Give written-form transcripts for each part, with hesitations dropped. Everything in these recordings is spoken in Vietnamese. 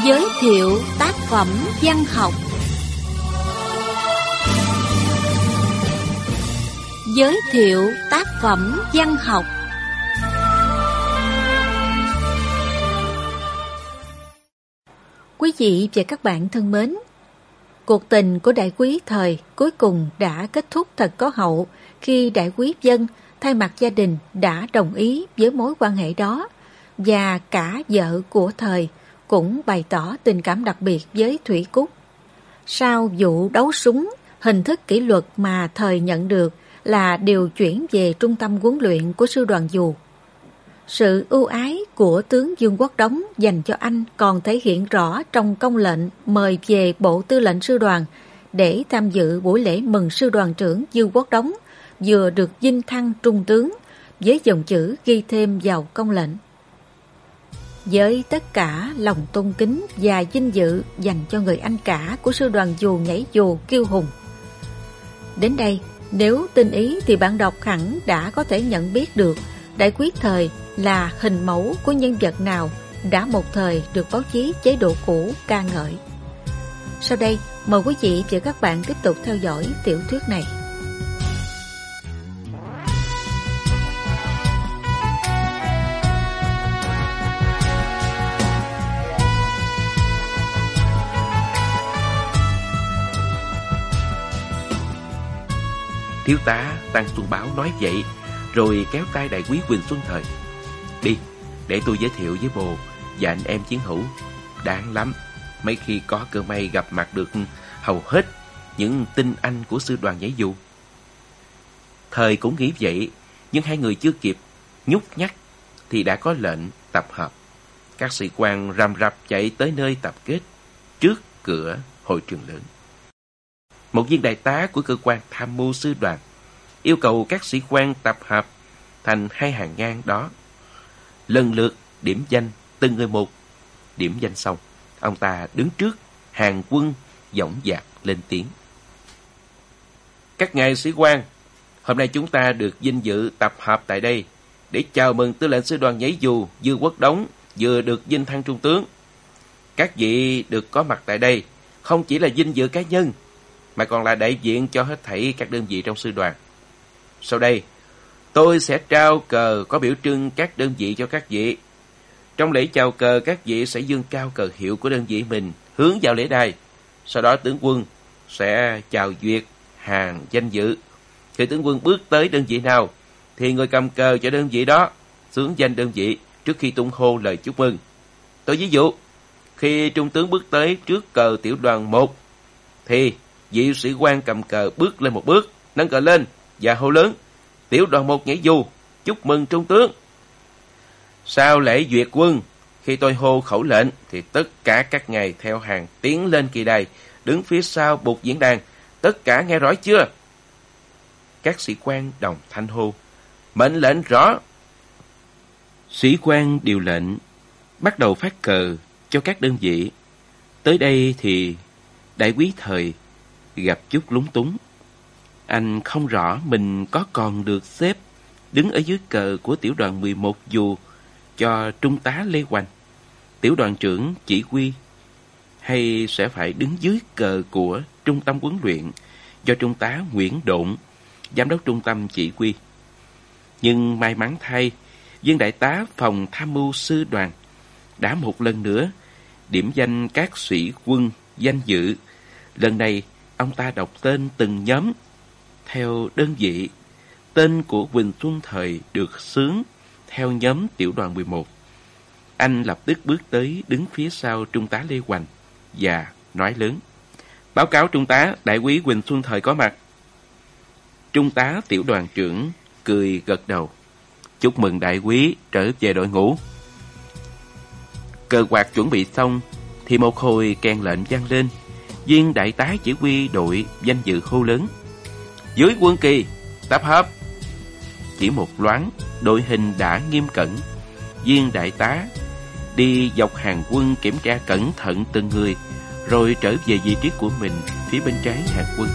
Giới thiệu tác phẩm văn học. Giới thiệu tác phẩm văn học. Quý vị và các bạn thân mến, cuộc tình của Đại quý Thời cuối cùng đã kết thúc thật có hậu khi Đại quý Vân thay mặt gia đình đã đồng ý với mối quan hệ đó, và cả vợ của Thời cũng bày tỏ tình cảm đặc biệt với Thủy Cúc. Sau vụ đấu súng, hình thức kỷ luật mà Thời nhận được là điều chuyển về trung tâm huấn luyện của sư đoàn dù. Sự ưu ái của tướng Dương Quốc Đống dành cho anh còn thể hiện rõ trong công lệnh mời về Bộ Tư lệnh Sư đoàn để tham dự buổi lễ mừng sư đoàn trưởng Dương Quốc Đống vừa được vinh thăng trung tướng, với dòng chữ ghi thêm vào công lệnh: với tất cả lòng tôn kính và vinh dự dành cho người anh cả của sư đoàn dù nhảy dù kiêu hùng. Đến đây, nếu tinh ý thì bạn đọc hẳn đã có thể nhận biết được Đại quý Thời là hình mẫu của nhân vật nào đã một thời được báo chí chế độ cũ ca ngợi. Sau đây, mời quý vị và các bạn tiếp tục theo dõi tiểu thuyết này. Thiếu tá Tăng Xuân Báo nói vậy, rồi kéo tay Đại quý Quỳnh Xuân Thời. Đi, để tôi giới thiệu với bồ và anh em chiến hữu. Đáng lắm, mấy khi có cơ may gặp mặt được hầu hết những tinh anh của sư đoàn nhảy dù. Thời cũng nghĩ vậy, nhưng hai người chưa kịp nhúc nhắc thì đã có lệnh tập hợp. Các sĩ quan rầm rập chạy tới nơi tập kết trước cửa hội trường lớn. Một viên đại tá của cơ quan tham mưu sư đoàn yêu cầu các sĩ quan tập hợp thành hai hàng ngang đó, lần lượt điểm danh từng người một. Điểm danh xong, ông ta đứng trước hàng quân dõng dạc lên tiếng: các ngài sĩ quan, hôm nay chúng ta được vinh dự tập hợp tại đây để chào mừng Tư lệnh sư đoàn nhảy dù Dương Quốc Đống vừa được vinh thăng trung tướng. Các vị được có mặt tại đây không chỉ là vinh dự cá nhân, mà còn là đại diện cho hết thảy các đơn vị trong sư đoàn. Sau đây, tôi sẽ trao cờ có biểu trưng các đơn vị cho các vị. Trong lễ chào cờ, các vị sẽ giương cao cờ hiệu của đơn vị mình hướng vào lễ đài. Sau đó tướng quân sẽ chào duyệt hàng danh dự. Khi tướng quân bước tới đơn vị nào, thì người cầm cờ cho đơn vị đó xướng danh đơn vị trước khi tung hô lời chúc mừng. Tôi ví dụ, khi trung tướng bước tới trước cờ tiểu đoàn 1, thì vị sĩ quan cầm cờ bước lên một bước, nâng cờ lên và hô lớn: tiểu đoàn 1 nhảy dù, chúc mừng trung tướng. Sau lễ duyệt quân, khi tôi hô khẩu lệnh, thì tất cả các ngài theo hàng tiến lên kỳ đài, đứng phía sau bục diễn đàn. Tất cả nghe rõ chưa? Các sĩ quan đồng thanh hô: mệnh lệnh rõ. Sĩ quan điều lệnh bắt đầu phát cờ cho các đơn vị. Tới đây thì Đại quý Thời gặp chút lúng túng. Anh không rõ mình có còn được xếp đứng ở dưới cờ của tiểu đoàn 11 dù cho trung tá Lê Hoành, tiểu đoàn trưởng chỉ huy, hay sẽ phải đứng dưới cờ của trung tâm huấn luyện do trung tá Nguyễn Độn, giám đốc trung tâm chỉ huy. Nhưng may mắn thay, viên đại tá phòng tham mưu sư đoàn đã một lần nữa điểm danh các sĩ quân danh dự. Lần này, ông ta đọc tên từng nhóm theo đơn vị. Tên của Quỳnh Xuân Thời được xướng theo nhóm tiểu đoàn 11. Anh lập tức bước tới đứng phía sau trung tá Lê Hoành và nói lớn: báo cáo trung tá, đại quý Quỳnh Xuân Thời có mặt. Trung tá tiểu đoàn trưởng cười gật đầu: chúc mừng đại quý trở về đội ngũ. Cờ quạt chuẩn bị xong thì một hồi kèn lệnh vang lên. Viên đại tá chỉ huy đội danh dự hô lớn: dưới quân kỳ, tập hợp. Chỉ một loáng, đội hình đã nghiêm cẩn. Viên đại tá đi dọc hàng quân kiểm tra cẩn thận từng người, rồi trở về vị trí của mình phía bên trái hàng quân.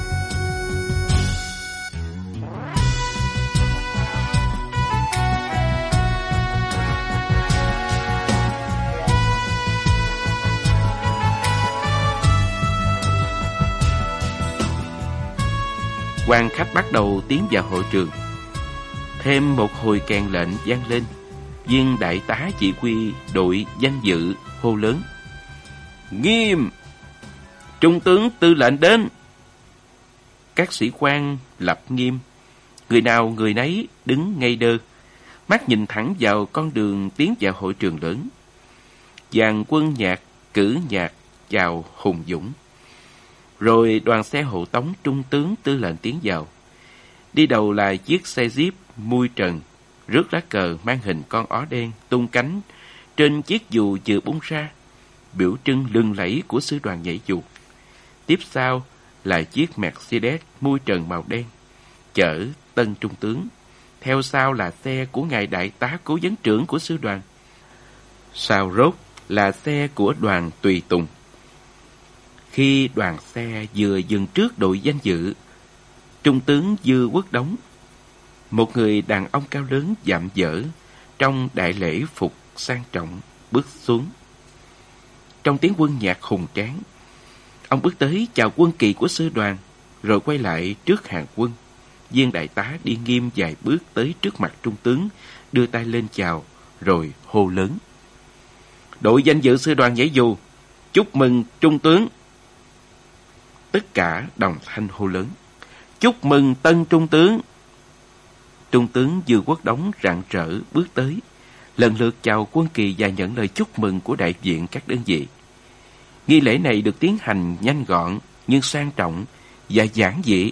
quan khách bắt đầu tiến vào hội trường. Thêm một hồi kèn lệnh vang lên, viên đại tá chỉ huy đội danh dự hô lớn: Nghiêm! Trung tướng tư lệnh đến! Các sĩ quan lập nghiêm, người nào người nấy đứng ngây đơ, mắt nhìn thẳng vào con đường tiến vào hội trường lớn. Dàn quân nhạc cử nhạc chào hùng dũng. Rồi đoàn xe hộ tống trung tướng tư lệnh tiến vào. Đi đầu là chiếc xe jeep mui trần, rước lá cờ mang hình con ó đen tung cánh trên chiếc dù vừa bung ra, biểu trưng lừng lẫy của sư đoàn nhảy dù. Tiếp sau là chiếc Mercedes mui trần màu đen, chở tân trung tướng. Theo sau là xe của ngài đại tá cố vấn trưởng của sư đoàn. Sau rốt là xe của đoàn tùy tùng. Khi đoàn xe vừa dừng trước đội danh dự, trung tướng Dư Quốc Đống, một người đàn ông cao lớn dạm dở trong đại lễ phục sang trọng, bước xuống. Trong tiếng quân nhạc hùng tráng, ông bước tới chào quân kỳ của sư đoàn, rồi quay lại trước hàng quân. Viên đại tá đi nghiêm vài bước tới trước mặt trung tướng, đưa tay lên chào, rồi hô lớn: Đội danh dự sư đoàn nhảy dù, chúc mừng trung tướng! Tất cả đồng thanh hô lớn: Chúc mừng tân trung tướng! Trung tướng Dư Quốc Đống rạng rỡ bước tới, lần lượt chào quân kỳ và nhận lời chúc mừng của đại diện các đơn vị. Nghi lễ này được tiến hành nhanh gọn nhưng sang trọng và giản dị.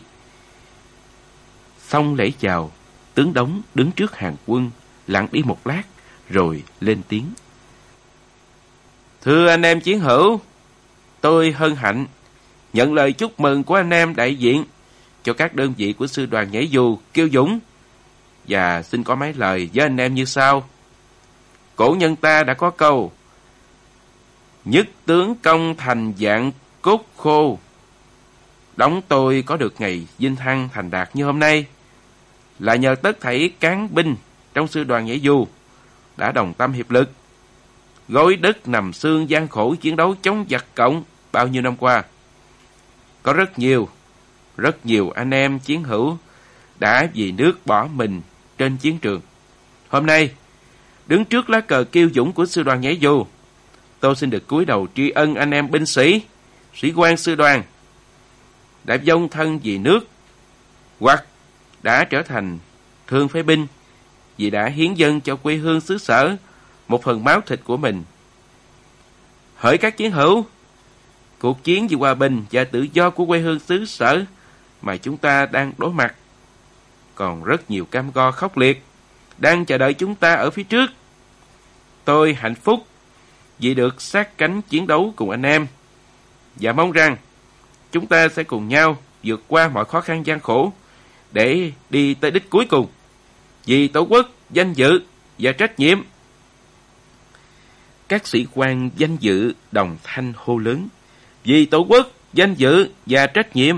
Xong lễ chào, tướng Đống đứng trước hàng quân, lặng đi một lát, rồi lên tiếng: Thưa anh em chiến hữu, tôi hân hạnh nhận lời chúc mừng của anh em đại diện cho các đơn vị của sư đoàn nhảy dù Kiêu Dũng, và xin có mấy lời với anh em như sau. Cổ nhân ta đã có câu: Nhất tướng công thành dạng cốt khô. Đống tôi có được ngày vinh thăng thành đạt như hôm nay là nhờ tất thảy cán binh trong sư đoàn nhảy dù đã đồng tâm hiệp lực, gối đất nằm xương gian khổ chiến đấu chống giặc Cộng bao nhiêu năm qua. Có rất nhiều anh em chiến hữu đã vì nước bỏ mình trên chiến trường. Hôm nay, đứng trước lá cờ kiêu dũng của sư đoàn nhảy dù, tôi xin được cúi đầu tri ân anh em binh sĩ, sĩ quan sư đoàn đã dâng thân vì nước, hoặc đã trở thành thương phế binh vì đã hiến dâng cho quê hương xứ sở một phần máu thịt của mình. Hỡi các chiến hữu, cuộc chiến vì hòa bình và tự do của quê hương xứ sở mà chúng ta đang đối mặt còn rất nhiều cam go khốc liệt đang chờ đợi chúng ta ở phía trước. Tôi hạnh phúc vì được sát cánh chiến đấu cùng anh em, và mong rằng chúng ta sẽ cùng nhau vượt qua mọi khó khăn gian khổ để đi tới đích cuối cùng, vì Tổ quốc, danh dự và trách nhiệm. Các sĩ quan danh dự đồng thanh hô lớn: Vì Tổ quốc, danh dự và trách nhiệm.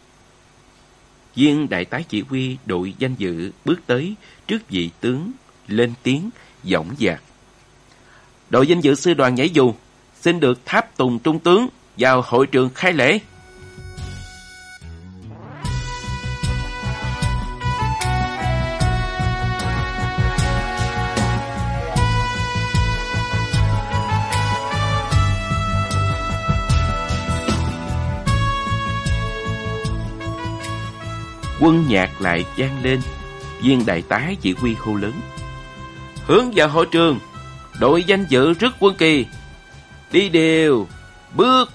Viên đại tá chỉ huy đội danh dự bước tới trước vị tướng, lên tiếng dõng dạc: Đội danh dự sư đoàn nhảy dù xin được tháp tùng trung tướng vào hội trường khai lễ. Quân nhạc lại vang lên. Viên đại tá chỉ huy hô lớn: Hướng vào hội trường, đội danh dự rước quân kỳ, đi đều, bước.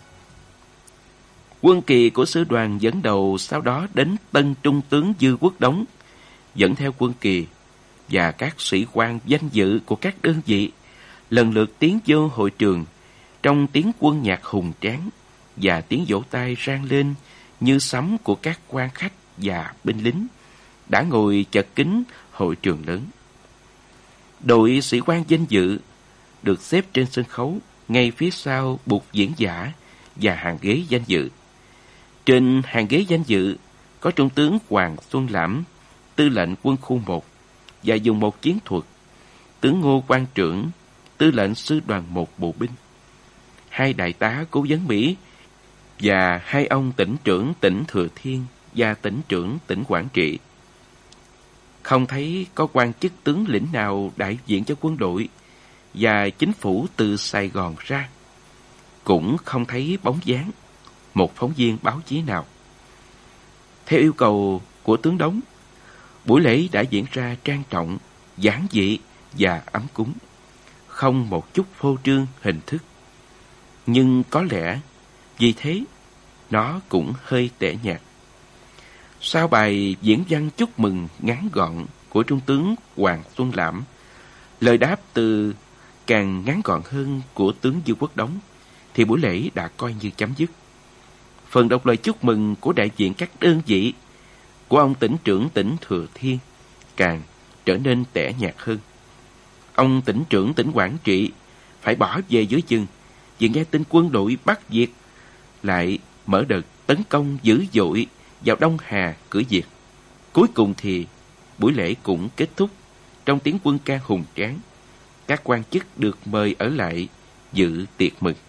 Quân kỳ của sư đoàn dẫn đầu, sau đó đến tân trung tướng Dư Quốc Đống, dẫn theo quân kỳ và các sĩ quan danh dự của các đơn vị lần lượt tiến vô hội trường trong tiếng quân nhạc hùng tráng và tiếng vỗ tay rang lên như sấm của các quan khách và binh lính đã ngồi chật kín hội trường lớn. Đội sĩ quan danh dự được xếp trên sân khấu ngay phía sau bục diễn giả và hàng ghế danh dự. Trên hàng ghế danh dự có Trung tướng Hoàng Xuân Lãm, tư lệnh quân khu 1 và vùng 1 chiến thuật, tướng Ngô Quang Trưởng, tư lệnh sư đoàn 1 bộ binh, 2 đại tá cố vấn Mỹ và 2 ông tỉnh trưởng tỉnh Thừa Thiên và tỉnh trưởng tỉnh Quảng Trị. Không thấy có quan chức tướng lĩnh nào đại diện cho quân đội và chính phủ từ Sài Gòn ra. Cũng không thấy bóng dáng một phóng viên báo chí nào. Theo yêu cầu của tướng Đống, buổi lễ đã diễn ra trang trọng, giản dị và ấm cúng, không một chút phô trương hình thức. Nhưng có lẽ vì thế nó cũng hơi tẻ nhạt. Sau bài diễn văn chúc mừng ngắn gọn của Trung tướng Hoàng Xuân Lãm, lời đáp từ càng ngắn gọn hơn của tướng Dương Quốc Đống, thì buổi lễ đã coi như chấm dứt. Phần đọc lời chúc mừng của đại diện các đơn vị của ông tỉnh trưởng tỉnh Thừa Thiên càng trở nên tẻ nhạt hơn. Ông tỉnh trưởng tỉnh Quảng Trị phải bỏ về dưới chừng vì nghe tin quân đội Bắc Việt lại mở đợt tấn công dữ dội vào Đông Hà cửa Việt. Cuối cùng thì buổi lễ cũng kết thúc trong tiếng quân ca hùng tráng. Các quan chức được mời ở lại dự tiệc mừng.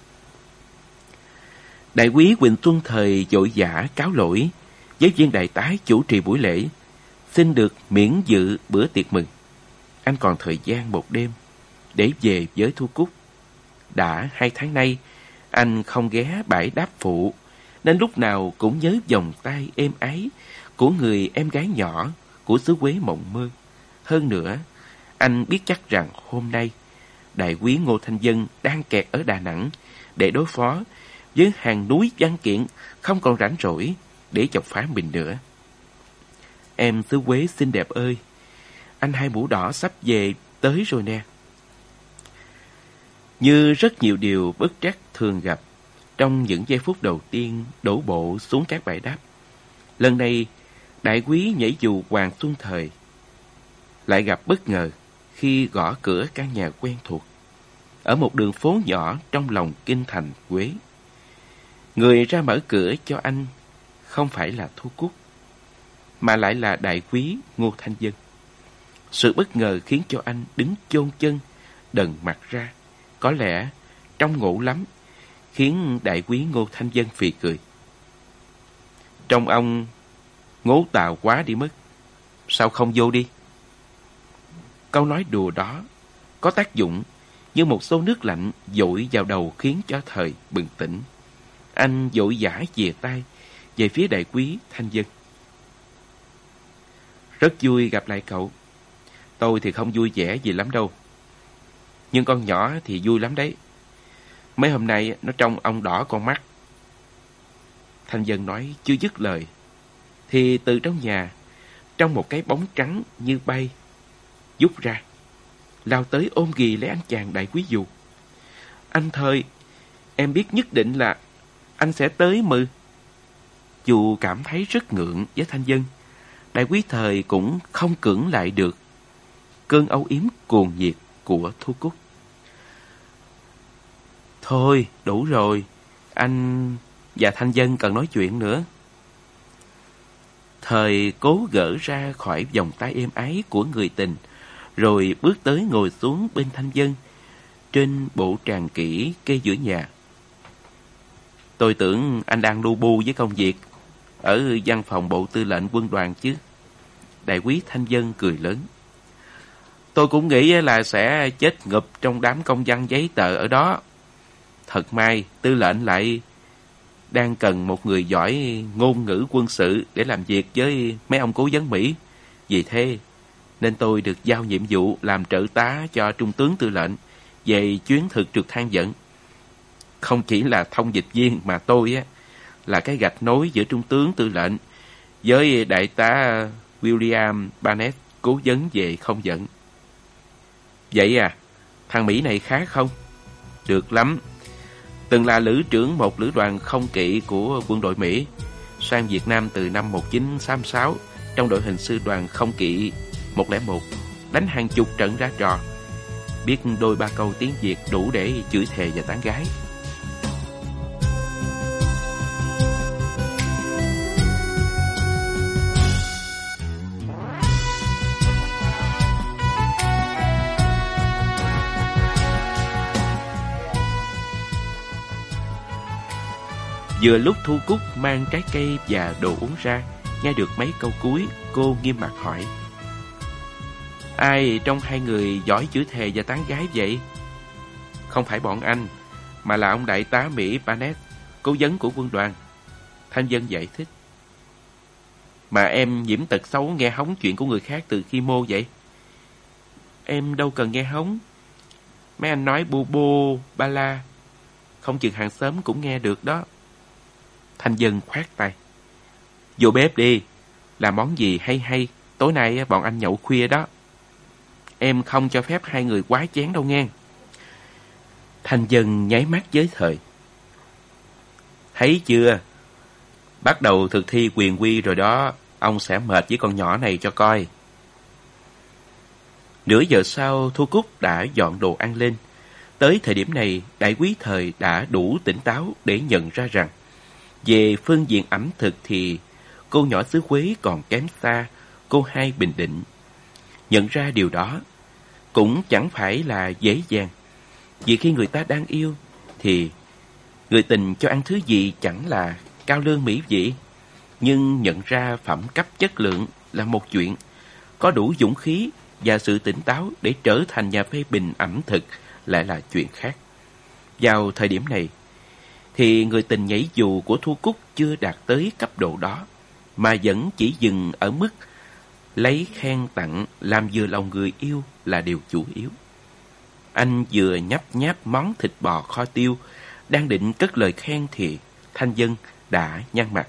Đại úy Huỳnh Xuân Thời vội vã cáo lỗi với viên đại tá chủ trì buổi lễ, xin được miễn dự bữa tiệc mừng. Anh còn thời gian một đêm để về với Thu Cúc. Đã 2 tháng nay anh không ghé bãi đáp phụ, nên lúc nào cũng nhớ vòng tay êm ái của người em gái nhỏ của xứ Quế mộng mơ. Hơn nữa, anh biết chắc rằng hôm nay đại úy Ngô Thanh Vân đang kẹt ở Đà Nẵng để đối phó với hàng núi văn kiện, không còn rảnh rỗi để chọc phá mình nữa. Em xứ Quế xinh đẹp ơi, anh Hai Mũ Đỏ sắp về tới rồi nè. Như rất nhiều điều bất trắc thường gặp trong những giây phút đầu tiên đổ bộ xuống các bãi đáp, lần này đại úy nhảy dù Hoàng Xuân Thời lại gặp bất ngờ khi gõ cửa căn nhà quen thuộc ở một đường phố nhỏ trong lòng kinh thành Quế. Người ra mở cửa cho anh không phải là Thu Cúc, mà lại là đại úy Ngô Thanh Vân. Sự bất ngờ khiến cho anh đứng chôn chân, đần mặt ra, có lẽ trong ngộ lắm, khiến đại úy Ngô Thanh Vân phì cười. Trong ông ngố tào quá đi mất, sao không vô đi? Câu nói đùa đó có tác dụng như một xô nước lạnh dội vào đầu, khiến cho Thời bừng tỉnh. Anh vội vã chìa tay về phía đại úy Thanh Vân. Rất vui gặp lại cậu. Tôi thì không vui vẻ gì lắm đâu, nhưng con nhỏ thì vui lắm đấy. Mấy hôm nay nó trông ông đỏ con mắt. Thanh Vân nói chưa dứt lời thì từ trong nhà, trong một cái bóng trắng như bay vút ra, lao tới ôm ghì lấy anh chàng đại úy dù. Anh Thời, em biết nhất định là anh sẽ tới mừ. Dù cảm thấy rất ngượng với Thanh Vân, đại úy Thời cũng không cưỡng lại được cơn âu yếm cuồng nhiệt của Thu Cúc. Thôi, đủ rồi. Anh và Thanh Vân cần nói chuyện nữa. Thời cố gỡ ra khỏi vòng tay êm ái của người tình, rồi bước tới ngồi xuống bên Thanh Vân trên bộ tràng kỷ kê giữa nhà. Tôi tưởng anh đang lu bu với công việc ở văn phòng bộ tư lệnh quân đoàn chứ. Đại úy Thanh Vân cười lớn. Tôi cũng nghĩ là sẽ chết ngụp trong đám công văn giấy tờ ở đó. Thật may tư lệnh lại đang cần một người giỏi ngôn ngữ quân sự để làm việc với mấy ông cố vấn Mỹ. Vì thế nên tôi được giao nhiệm vụ làm trợ tá cho trung tướng tư lệnh về chuyến thực trực tham vấn. Không chỉ là thông dịch viên mà tôi là cái gạch nối giữa trung tướng tư lệnh với đại tá William Barnett, cố vấn về không vận. Vậy à, thằng Mỹ này khá không? Được lắm. Từng là lữ trưởng một lữ đoàn không kỵ của quân đội Mỹ, sang Việt Nam từ năm 1966 trong đội hình sư đoàn không kỵ 101, đánh hàng chục trận ra trò, biết đôi ba câu tiếng Việt đủ để chửi thề và tán gái. Vừa lúc Thu Cúc mang trái cây và đồ uống ra, nghe được mấy câu cuối, cô nghiêm mặt hỏi: ai trong hai người giỏi chữ thề và tán gái vậy? Không phải bọn anh, mà là ông đại tá Mỹ Barnett, cố vấn của quân đoàn. Thanh Vân giải thích. Mà em nhiễm tật xấu nghe hóng chuyện của người khác từ khi mô vậy? Em đâu cần nghe hóng. Mấy anh nói bô bô, ba la, không chừng hàng xóm cũng nghe được đó. Thanh Vân khoát tay. Vô bếp đi, làm món gì hay hay, tối nay bọn anh nhậu khuya đó. Em không cho phép hai người quá chén đâu nghe. Thanh Vân nháy mắt với Thời. Thấy chưa? Bắt đầu thực thi quyền quy rồi đó, ông sẽ mệt với con nhỏ này cho coi. Nửa giờ sau, Thu Cúc đã dọn đồ ăn lên. Tới thời điểm này, đại quý Thời đã đủ tỉnh táo để nhận ra rằng về phương diện ẩm thực thì cô nhỏ xứ Quế còn kém xa cô hai Bình Định. Nhận ra điều đó cũng chẳng phải là dễ dàng, vì khi người ta đang yêu thì người tình cho ăn thứ gì chẳng là cao lương mỹ vị. Nhưng nhận ra phẩm cấp chất lượng là một chuyện, có đủ dũng khí và sự tỉnh táo để trở thành nhà phê bình ẩm thực lại là chuyện khác. Vào thời điểm này thì người tình nhảy dù của Thu Cúc chưa đạt tới cấp độ đó, mà vẫn chỉ dừng ở mức lấy khen tặng làm vừa lòng người yêu là điều chủ yếu. Anh vừa nhấp nháp món thịt bò kho tiêu, đang định cất lời khen thì Thanh Vân đã nhăn mặt.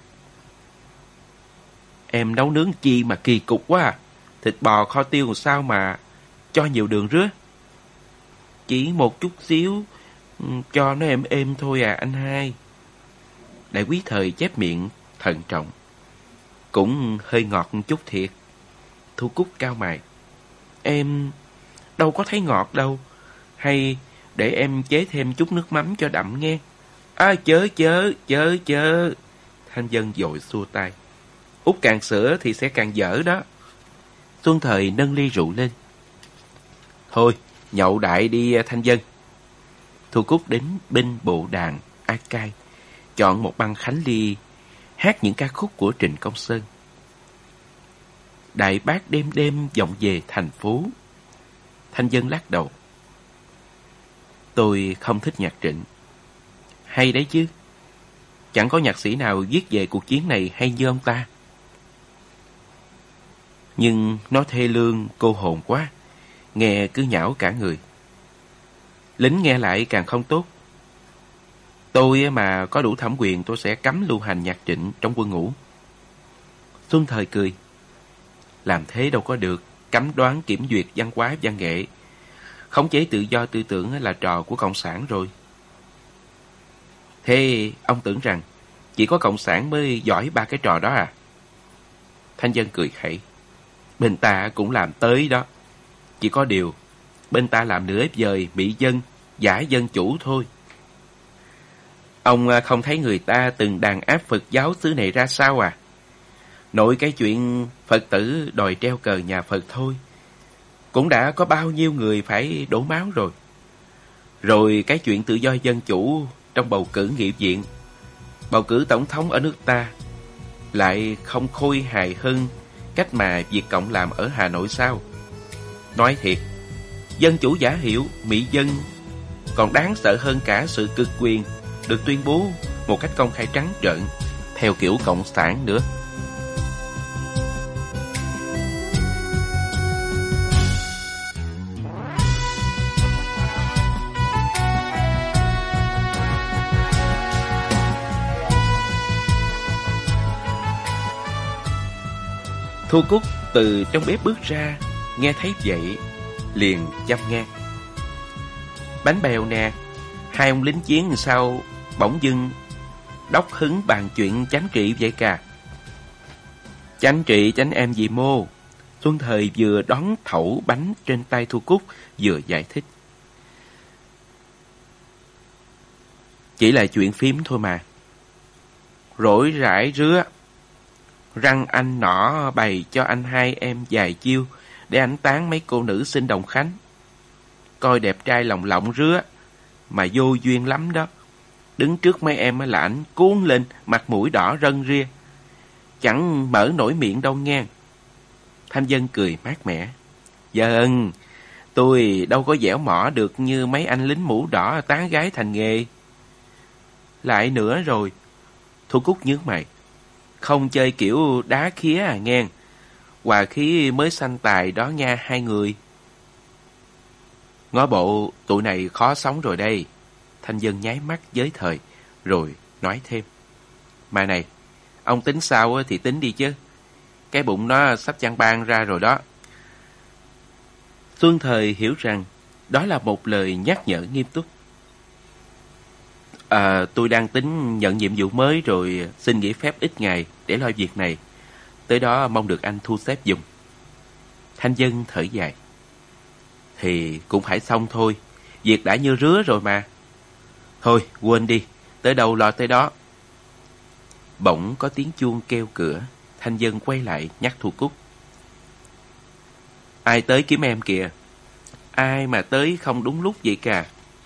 Em nấu nướng chi mà kỳ cục quá à. Thịt bò kho tiêu sao mà cho nhiều đường rứa? Chỉ một chút xíu, cho nó êm êm thôi à anh hai. Đại quý Thời chép miệng thận trọng. Cũng hơi ngọt một chút thiệt. Thu Cúc cau mày. Em đâu có thấy ngọt đâu. Hay để em chế thêm chút nước mắm cho đậm nghe. À chớ. Thanh Vân vội xua tay. Út càng sữa thì sẽ càng dở đó. Xuân Thời nâng ly rượu lên. Thôi, nhậu đại đi Thanh Vân. Thu Cúc đến bên bộ đàn A Cai, chọn một băng khánh ly, hát những ca khúc của Trịnh Công Sơn. Đại bác đêm đêm vọng về thành phố. Thanh Vân lắc đầu. Tôi không thích nhạc Trịnh. Hay đấy chứ. Chẳng có nhạc sĩ nào viết về cuộc chiến này hay như ông ta. Nhưng nó thê lương cô hồn quá, nghe cứ nhão cả người. Lính nghe lại càng không tốt. Tôi mà có đủ thẩm quyền tôi sẽ cấm lưu hành nhạc Trịnh trong quân ngũ. Xuân Thời cười. Làm thế đâu có được, cấm đoán kiểm duyệt văn hóa văn nghệ. Khống chế tự do tư tưởng là trò của Cộng sản rồi. Thế ông tưởng rằng chỉ có Cộng sản mới giỏi ba cái trò đó à? Thanh Vân cười khẩy. Bên ta cũng làm tới đó. Chỉ có điều bên ta làm nửa vời mỹ dân, giả dân chủ thôi. Ông không thấy người ta từng đàn áp Phật giáo xứ này ra sao à? Nội cái chuyện Phật tử đòi treo cờ nhà Phật thôi, cũng đã có bao nhiêu người phải đổ máu rồi. Rồi cái chuyện tự do dân chủ trong bầu cử nghị viện, bầu cử tổng thống ở nước ta lại không khôi hài hơn cách mà Việt Cộng làm ở Hà Nội sao? Nói thiệt, dân chủ giả hiệu, mỹ dân còn đáng sợ hơn cả sự cực quyền được tuyên bố một cách công khai trắng trợn theo kiểu Cộng sản nữa. Thu Cúc từ trong bếp bước ra, nghe thấy vậy liền chăm ngang. Bánh bèo nè, hai ông lính chiến sao bỗng dưng đốc hứng bàn chuyện chánh trị vậy cả? Chánh trị chánh em gì mô? Xuân Thời vừa đón thẩu bánh trên tay Thu Cúc vừa giải thích. Chỉ là chuyện phím thôi mà. Rỗi rãi rứa. Răng anh nọ bày cho anh hai em vài chiêu để anh tán mấy cô nữ sinh Đồng Khánh. Coi đẹp trai lồng lộng rứa mà vô duyên lắm đó. đứng trước mấy em là ảnh cuốn lên, mặt mũi đỏ rân ria. Chẳng mở nổi miệng đâu nghe. Thanh Dân cười mát mẻ. Dân, tôi đâu có dẻo mỏ được như mấy anh lính mũ đỏ tán gái thành nghề. Lại nữa rồi. Thu Cúc nhướng mày. Không chơi kiểu đá khía à nghe. Hòa khí mới sanh tài đó nha hai người. Ngó bộ tụi này khó sống rồi đây. Thanh Dân nháy mắt với Thời, rồi nói thêm. Mà này, ông tính sao thì tính đi chứ. Cái bụng nó sắp chăn ban ra rồi đó. Xuân Thời hiểu rằng đó là một lời nhắc nhở nghiêm túc. Tôi đang tính nhận nhiệm vụ mới rồi xin nghỉ phép ít ngày để lo việc này. Tới đó mong được anh thu xếp giùm. Thanh Dân thở dài. Thì cũng phải xong thôi. Việc đã như rứa rồi mà. Thôi quên đi. Tới đâu lo tới đó. Bỗng có tiếng chuông kêu cửa. Thanh Dân quay lại nhắc Thu Cúc. Ai tới kiếm em kìa. Ai mà tới không đúng lúc vậy cả.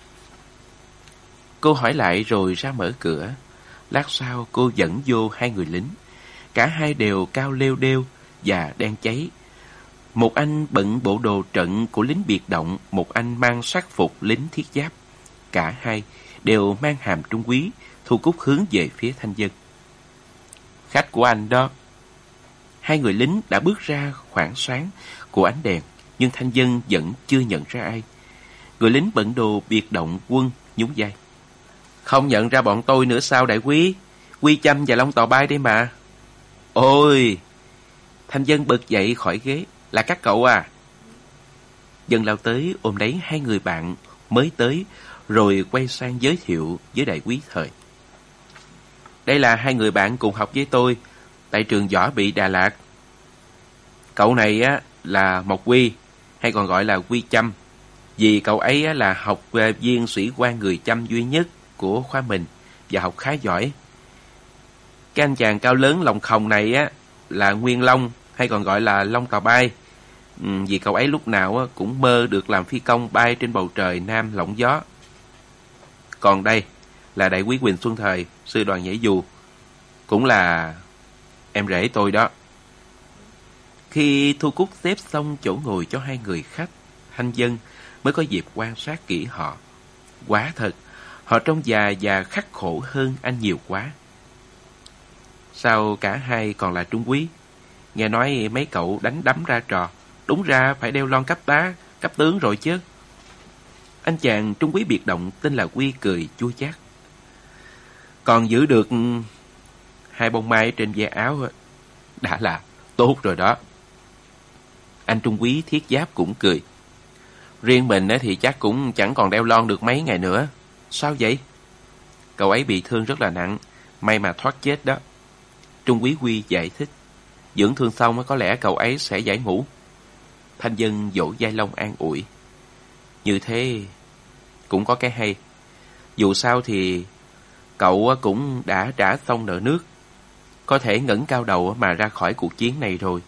Cô hỏi lại rồi ra mở cửa. Lát sau cô dẫn vô hai người lính. Cả hai đều cao lêu đêu và đen cháy. Một anh bận bộ đồ trận của lính biệt động, một anh mang sắc phục lính thiết giáp. Cả hai đều mang hàm trung úy. Thu Cúc hướng về phía Thanh Dân. Khách của anh đó. Hai người lính đã bước ra khoảng sáng của ánh đèn, nhưng Thanh Dân vẫn chưa nhận ra ai. Người lính bận đồ biệt động quân nhún vai. Không nhận ra bọn tôi nữa sao đại quý? Quy Châm và Long Tò Bay đây mà. Ôi! Thanh Dân bật dậy khỏi ghế. Là các cậu à? Dân lao tới ôm lấy hai người bạn mới tới, rồi quay sang giới thiệu với đại quý Thời. Đây là hai người bạn cùng học với tôi tại trường võ bị Đà Lạt. Cậu này á là Mộc Quy, hay còn gọi là Quy Châm, vì cậu ấy á là học viên sĩ quan người Chăm duy nhất của khoa mình và học khá giỏi. Cái anh chàng cao lớn lồng khồng này á là Nguyên Long, hay còn gọi là Long Tò Bay, vì cậu ấy lúc nào á cũng mơ được làm phi công bay trên bầu trời Nam lộng gió. Còn đây là đại quý Quỳnh Xuân Thời, sư đoàn nhảy dù, cũng là em rể tôi đó. Khi Thu Cúc xếp xong chỗ ngồi cho hai người khách, Thanh Dân mới có dịp quan sát kỹ họ. Quả thật, họ trông già và khắc khổ hơn anh nhiều quá. Sao cả hai còn là trung úy? Nghe nói mấy cậu đánh đấm ra trò, đúng ra phải đeo lon cấp tá, cấp tướng rồi chứ. Anh chàng trung úy biệt động tên là Quy cười chua chát. Còn giữ được hai bông mai trên ve áo đã là tốt rồi đó. Anh trung úy thiết giáp cũng cười. Riêng mình thì chắc cũng chẳng còn đeo lon được mấy ngày nữa. Sao vậy? Cậu ấy bị thương rất là nặng, may mà thoát chết đó. Trung úy Quy giải thích. Dưỡng thương xong có lẽ cậu ấy sẽ giải ngũ. Thanh Dân vỗ vai Long an ủi. Như thế cũng có cái hay. Dù sao thì cậu cũng đã trả xong nợ nước, có thể ngẩng cao đầu mà ra khỏi cuộc chiến này rồi.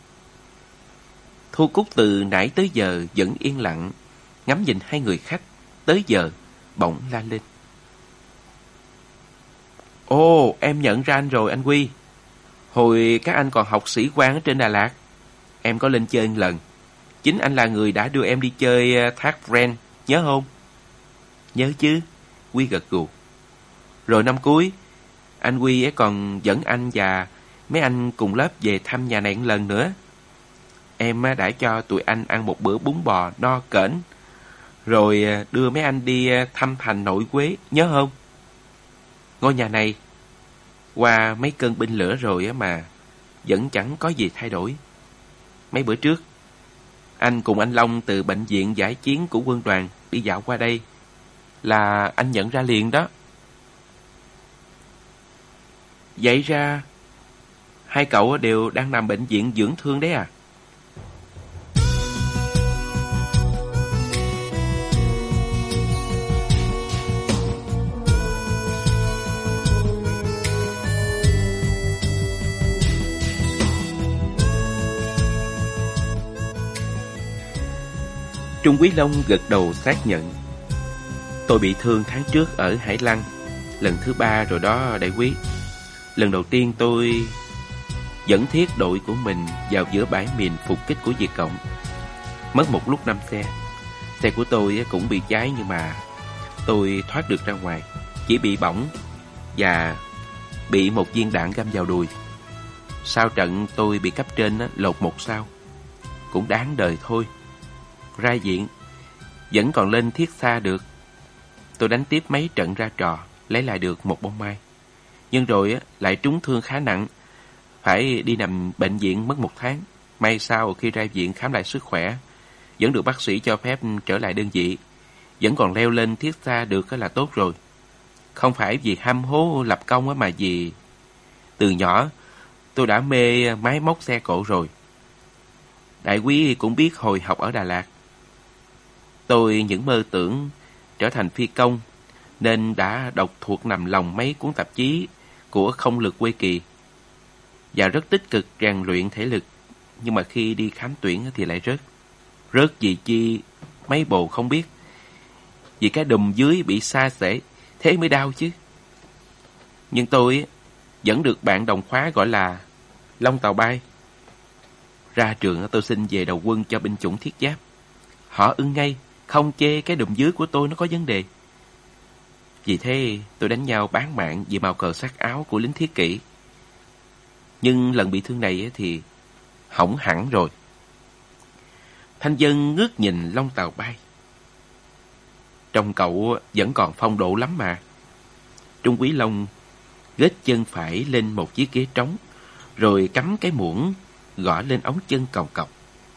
Thu Cúc từ nãy tới giờ vẫn yên lặng, ngắm nhìn hai người khách. Tới giờ bỗng la lên. Ồ, em nhận ra anh rồi anh Quy. Hồi các anh còn học sĩ quan ở trên Đà Lạt, em có lên chơi một lần. Chính anh là người đã đưa em đi chơi thác Ren, nhớ không? Nhớ chứ, Quy gật gù. Rồi năm cuối, anh Quy ấy còn dẫn anh và mấy anh cùng lớp về thăm nhà này một lần nữa. Em đã cho tụi anh ăn một bữa bún bò no cỡn, rồi đưa mấy anh đi thăm thành Nội Quế, nhớ không? Ngôi nhà này qua mấy cơn binh lửa rồi mà vẫn chẳng có gì thay đổi. Mấy bữa trước, anh cùng anh Long từ bệnh viện giải chiến của quân đoàn đi dạo qua đây, là anh nhận ra liền đó. Vậy ra hai cậu đều đang nằm bệnh viện dưỡng thương đấy à? Trung úy Long gật đầu xác nhận. Tôi bị thương tháng trước ở Hải Lăng, Lần thứ 3 rồi đó đại quý. Lần đầu tiên tôi dẫn thiết đội của mình vào giữa bãi mìn phục kích của Việt Cộng. Mất một lúc 5 xe. Xe của tôi cũng bị cháy nhưng mà tôi thoát được ra ngoài. Chỉ bị bỏng và bị một viên đạn găm vào đùi. Sau trận tôi bị cấp trên lột một sao. Cũng đáng đời thôi. Ra viện vẫn còn lên thiết xa được. Tôi đánh tiếp mấy trận ra trò, lấy lại được một bông mai. Nhưng rồi lại trúng thương khá nặng, phải đi nằm bệnh viện mất 1 tháng. May sau khi ra viện khám lại sức khỏe, vẫn được bác sĩ cho phép trở lại đơn vị. Vẫn còn leo lên thiết xa được là tốt rồi. Không phải vì ham hố lập công mà vì từ nhỏ tôi đã mê máy móc xe cộ rồi. Đại quý cũng biết hồi học ở Đà Lạt, tôi những mơ tưởng trở thành phi công nên đã đọc thuộc nằm lòng mấy cuốn tạp chí của Không Lực Quê Kỳ và rất tích cực rèn luyện thể lực. Nhưng mà khi đi khám tuyển thì lại rớt. Rớt vì chi mấy bồ không biết. Vì cái đùm dưới bị sa sẻ, thế mới đau chứ. Nhưng tôi vẫn được bạn đồng khóa gọi là Long Tàu Bay. Ra trường tôi xin về đầu quân cho binh chủng thiết giáp. Họ ưng ngay, không chê cái đùm dưới của tôi nó có vấn đề. Vì thế tôi đánh nhau bán mạng vì màu cờ sắc áo của lính thiết kỷ. Nhưng lần bị thương này thì hỏng hẳn rồi. Thanh Dân ngước nhìn Long Tàu Bay. Trong cậu vẫn còn phong độ lắm mà. Trung úy Long gết chân phải lên một chiếc ghế trống, rồi cắm cái muỗng gõ lên ống chân còng cọc.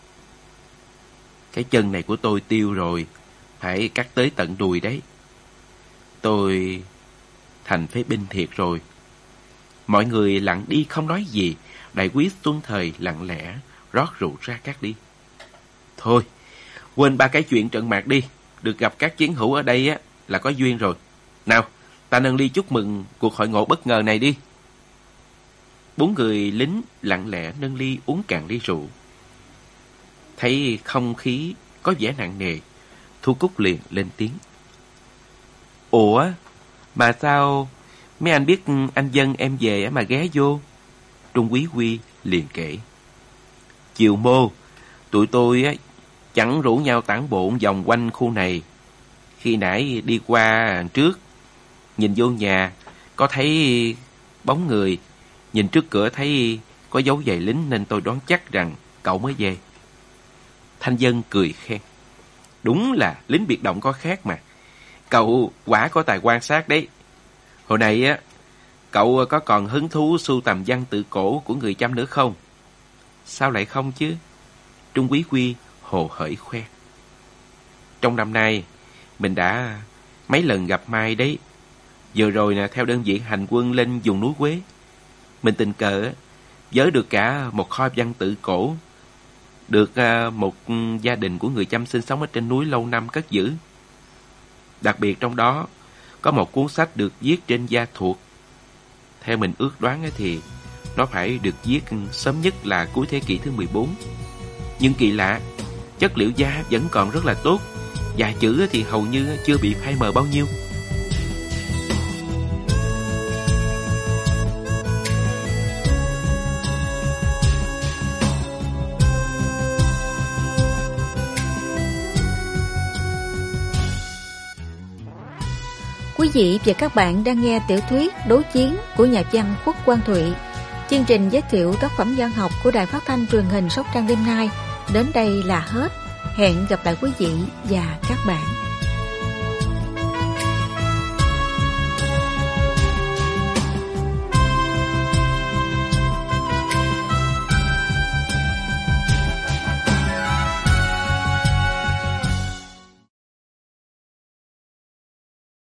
Cái chân này của tôi tiêu rồi, phải cắt tới tận đùi đấy. Tôi thành phế binh thiệt rồi. Mọi người lặng đi không nói gì. Đại quý Xuân Thời lặng lẽ rót rượu ra cát đi. Thôi, quên 3 cái chuyện trận mạc đi. Được gặp các chiến hữu ở đây là có duyên rồi. Nào, ta nâng ly chúc mừng cuộc hội ngộ bất ngờ này đi. 4 người lính lặng lẽ nâng ly uống cạn ly rượu. Thấy không khí có vẻ nặng nề, Thu Cúc liền lên tiếng. Ủa, mà sao mấy anh biết anh Dân em về mà ghé vô? Trung úy Huy liền kể. Chiều mô, tụi tôi chẳng rủ nhau tản bộ vòng quanh khu này. Khi nãy đi qua trước, nhìn vô nhà, có thấy bóng người. Nhìn trước cửa thấy có dấu giày lính nên tôi đoán chắc rằng cậu mới về. Thanh Dân cười khen. Đúng là lính biệt động có khác mà. Cậu quả có tài quan sát đấy. Hồi này cậu có còn hứng thú sưu tầm văn tự cổ của người Chăm nữa không? Sao lại không chứ? Trung úy Huy hồ hởi khoe. Trong năm nay, mình đã mấy lần gặp Mai đấy. Vừa rồi theo đơn vị hành quân lên vùng núi Quế, mình tình cờ vớ được cả một kho văn tự cổ, được một gia đình của người Chăm sinh sống ở trên núi lâu năm cất giữ. Đặc biệt trong đó có một cuốn sách được viết trên da thuộc. Theo mình ước đoán thì nó phải được viết sớm nhất là cuối thế kỷ thứ 14. Nhưng kỳ lạ, chất liệu da vẫn còn rất là tốt, và chữ thì hầu như chưa bị phai mờ bao nhiêu. Quý vị và các bạn đang nghe tiểu thuyết Đối Chiến của nhà văn Khuất Quang Thụy. Chương trình giới thiệu tác phẩm văn học của Đài Phát thanh Truyền hình Sóc Trăng đêm nay đến đây là hết. Hẹn gặp lại quý vị và các bạn.